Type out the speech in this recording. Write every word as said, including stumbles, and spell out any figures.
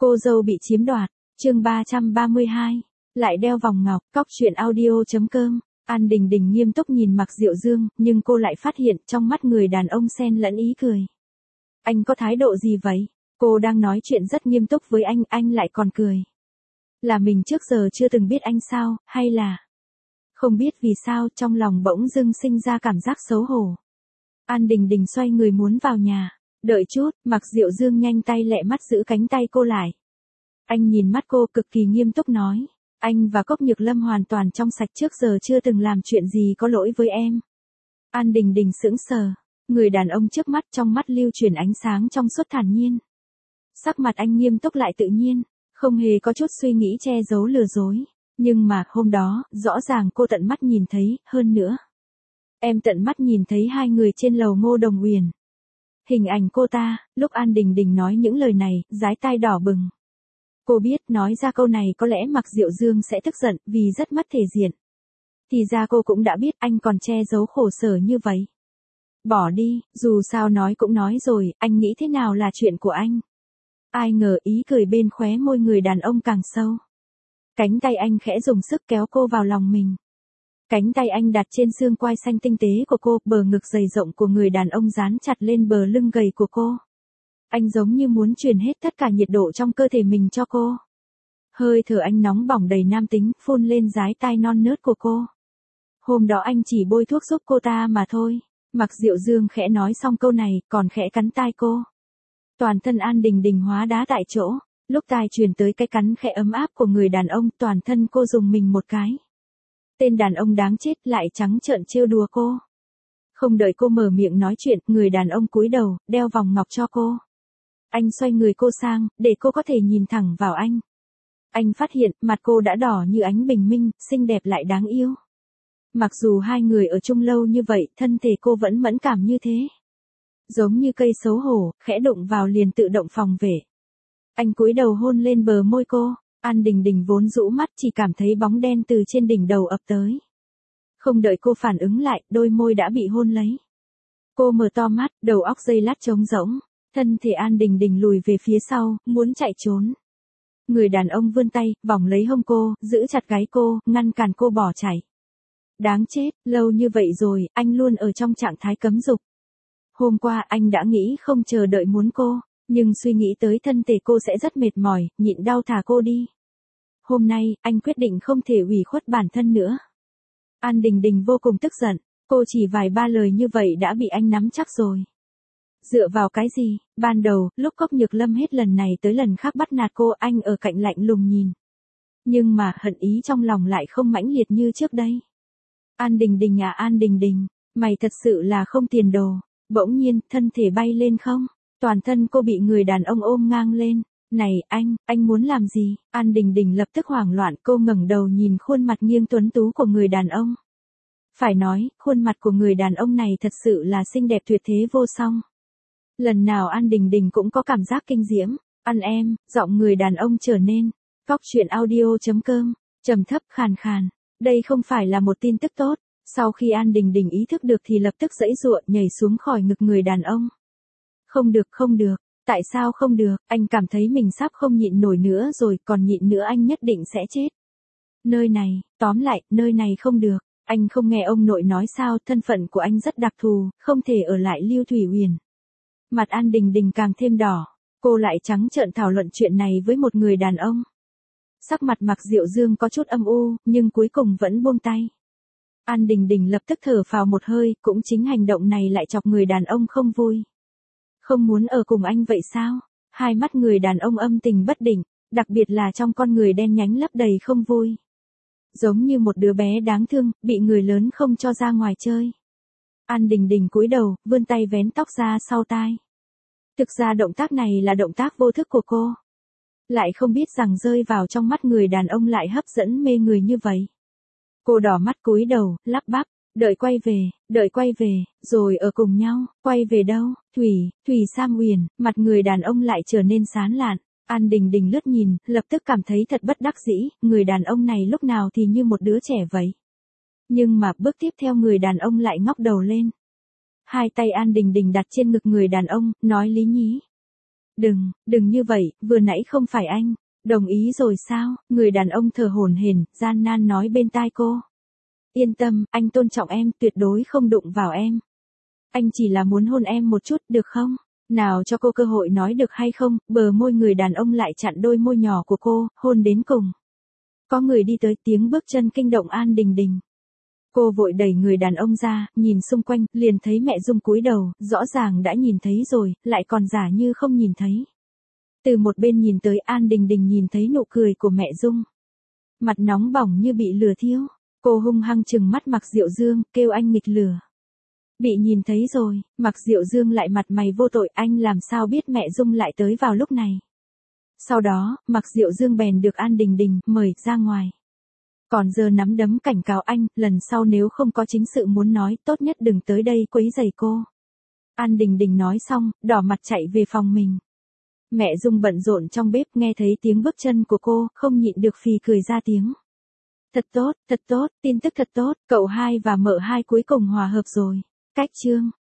Cô dâu bị chiếm đoạt, chương ba trăm ba mươi hai, lại đeo vòng ngọc, cóc truyện audio.com. An Đình Đình nghiêm túc nhìn Mạc Diệu Dương, nhưng cô lại phát hiện trong mắt người đàn ông xen lẫn ý cười. Anh có thái độ gì vậy? Cô đang nói chuyện rất nghiêm túc với anh, anh lại còn cười. Là mình trước giờ chưa từng biết anh sao, hay là... Không biết vì sao trong lòng bỗng dưng sinh ra cảm giác xấu hổ. An Đình Đình xoay người muốn vào nhà. Đợi chút, Mạc Diệu Dương nhanh tay lẹ mắt giữ cánh tay cô lại. Anh nhìn mắt cô cực kỳ nghiêm túc nói. Anh và Cốc Nhược Lâm hoàn toàn trong sạch, trước giờ chưa từng làm chuyện gì có lỗi với em. An Đình Đình sững sờ. Người đàn ông trước mắt trong mắt lưu truyền ánh sáng trong suốt thản nhiên. Sắc mặt anh nghiêm túc lại tự nhiên, không hề có chút suy nghĩ che giấu lừa dối. Nhưng mà hôm đó, rõ ràng cô tận mắt nhìn thấy, hơn nữa. Em tận mắt nhìn thấy hai người trên lầu Ngô Đồng Uyển. Hình ảnh cô ta, lúc An Đình Đình nói những lời này, dái tai đỏ bừng. Cô biết nói ra câu này có lẽ Mạc Diệu Dương sẽ tức giận vì rất mất thể diện. Thì ra cô cũng đã biết anh còn che giấu khổ sở như vậy. Bỏ đi, dù sao nói cũng nói rồi, anh nghĩ thế nào là chuyện của anh. Ai ngờ ý cười bên khóe môi người đàn ông càng sâu. Cánh tay anh khẽ dùng sức kéo cô vào lòng mình. Cánh tay anh đặt trên xương quai xanh tinh tế của cô, bờ ngực dày rộng của người đàn ông dán chặt lên bờ lưng gầy của cô. Anh giống như muốn truyền hết tất cả nhiệt độ trong cơ thể mình cho cô. Hơi thở anh nóng bỏng đầy nam tính, phun lên dái tai non nớt của cô. Hôm đó anh chỉ bôi thuốc giúp cô ta mà thôi. Mạc Diệu Dương khẽ nói xong câu này, còn khẽ cắn tai cô. Toàn thân An Đình Đình hóa đá tại chỗ. Lúc tai truyền tới cái cắn khẽ ấm áp của người đàn ông, toàn thân cô dùng mình một cái. Tên đàn ông đáng chết lại trắng trợn trêu đùa cô. Không đợi cô mở miệng nói chuyện, người đàn ông cúi đầu, đeo vòng ngọc cho cô. Anh xoay người cô sang, để cô có thể nhìn thẳng vào anh. Anh phát hiện, mặt cô đã đỏ như ánh bình minh, xinh đẹp lại đáng yêu. Mặc dù hai người ở chung lâu như vậy, thân thể cô vẫn mẫn cảm như thế. Giống như cây xấu hổ, khẽ đụng vào liền tự động phòng vệ. Anh cúi đầu hôn lên bờ môi cô. An Đình Đình vốn rũ mắt chỉ cảm thấy bóng đen từ trên đỉnh đầu ập tới. Không đợi cô phản ứng lại, đôi môi đã bị hôn lấy. Cô mở to mắt, đầu óc dây lát trống rỗng. Thân thể An Đình Đình lùi về phía sau, muốn chạy trốn. Người đàn ông vươn tay, vòng lấy hông cô, giữ chặt gáy cô, ngăn cản cô bỏ chạy. Đáng chết, lâu như vậy rồi, anh luôn ở trong trạng thái cấm dục. Hôm qua anh đã nghĩ không chờ đợi muốn cô. Nhưng suy nghĩ tới thân thể cô sẽ rất mệt mỏi, nhịn đau thả cô đi. Hôm nay, anh quyết định không thể ủy khuất bản thân nữa. An Đình Đình vô cùng tức giận, cô chỉ vài ba lời như vậy đã bị anh nắm chắc rồi. Dựa vào cái gì, ban đầu, lúc Cốc Nhược Lâm hết lần này tới lần khác bắt nạt cô, anh ở cạnh lạnh lùng nhìn. Nhưng mà hận ý trong lòng lại không mãnh liệt như trước đây. An Đình Đình à An Đình Đình, mày thật sự là không tiền đồ. Bỗng nhiên, thân thể bay lên không. Toàn thân cô bị người đàn ông ôm ngang lên. Này, anh, anh muốn làm gì? An Đình Đình lập tức hoảng loạn, cô ngẩng đầu nhìn khuôn mặt nghiêng tuấn tú của người đàn ông. Phải nói, khuôn mặt của người đàn ông này thật sự là xinh đẹp tuyệt thế vô song. Lần nào An Đình Đình cũng có cảm giác kinh diễm. Ăn em, giọng người đàn ông trở nên. Cóc truyện audio.com, trầm thấp khàn khàn. Đây không phải là một tin tức tốt. Sau khi An Đình Đình ý thức được thì lập tức giãy giụa nhảy xuống khỏi ngực người đàn ông. Không được không được, tại sao không được, anh cảm thấy mình sắp không nhịn nổi nữa rồi, còn nhịn nữa anh nhất định sẽ chết. Nơi này, tóm lại, nơi này không được, anh không nghe ông nội nói sao, thân phận của anh rất đặc thù, không thể ở lại Lưu Thủy Uyển. Mặt An Đình Đình càng thêm đỏ, cô lại trắng trợn thảo luận chuyện này với một người đàn ông. Sắc mặt Mạc Diệu Dương có chút âm u, nhưng cuối cùng vẫn buông tay. An Đình Đình lập tức thở phào một hơi, cũng chính hành động này lại chọc người đàn ông không vui. Không muốn ở cùng anh vậy sao? Hai mắt người đàn ông âm tình bất định, đặc biệt là trong con người đen nhánh lấp đầy không vui. Giống như một đứa bé đáng thương, bị người lớn không cho ra ngoài chơi. An Đình Đình cúi đầu, vươn tay vén tóc ra sau tai. Thực ra động tác này là động tác vô thức của cô. Lại không biết rằng rơi vào trong mắt người đàn ông lại hấp dẫn mê người như vậy. Cô đỏ mắt cúi đầu, lắp bắp. Đợi quay về, đợi quay về, rồi ở cùng nhau, quay về đâu, Thủy, Thủy Sam Uyển, mặt người đàn ông lại trở nên sán lạn. An Đình Đình lướt nhìn, lập tức cảm thấy thật bất đắc dĩ, người đàn ông này lúc nào thì như một đứa trẻ vậy. Nhưng mà bước tiếp theo người đàn ông lại ngóc đầu lên. Hai tay An Đình Đình đặt trên ngực người đàn ông, nói lý nhí. Đừng, đừng như vậy, vừa nãy không phải anh. Đồng ý rồi sao? Người đàn ông thở hổn hển, gian nan nói bên tai cô. Yên tâm, anh tôn trọng em, tuyệt đối không đụng vào em. Anh chỉ là muốn hôn em một chút, được không? Nào cho cô cơ hội nói được hay không, bờ môi người đàn ông lại chặn đôi môi nhỏ của cô, hôn đến cùng. Có người đi tới, tiếng bước chân kinh động An Đình Đình. Cô vội đẩy người đàn ông ra, nhìn xung quanh, liền thấy mẹ Dung cúi đầu, rõ ràng đã nhìn thấy rồi, lại còn giả như không nhìn thấy. Từ một bên nhìn tới, An Đình Đình nhìn thấy nụ cười của mẹ Dung. Mặt nóng bỏng như bị lửa thiêu, cô hung hăng trừng mắt Mạc Diệu Dương, kêu anh nghịch lửa. Bị nhìn thấy rồi, Mạc Diệu Dương lại mặt mày vô tội, anh làm sao biết mẹ Dung lại tới vào lúc này. Sau đó, Mạc Diệu Dương bèn được An Đình Đình mời ra ngoài. Còn giờ nắm đấm cảnh cáo anh, lần sau nếu không có chính sự muốn nói, tốt nhất đừng tới đây quấy rầy cô. An Đình Đình nói xong, đỏ mặt chạy về phòng mình. Mẹ Dung bận rộn trong bếp, nghe thấy tiếng bước chân của cô, không nhịn được phì cười ra tiếng. Thật tốt, thật tốt, tin tức thật tốt, cậu hai và mợ hai cuối cùng hòa hợp rồi. Cách chương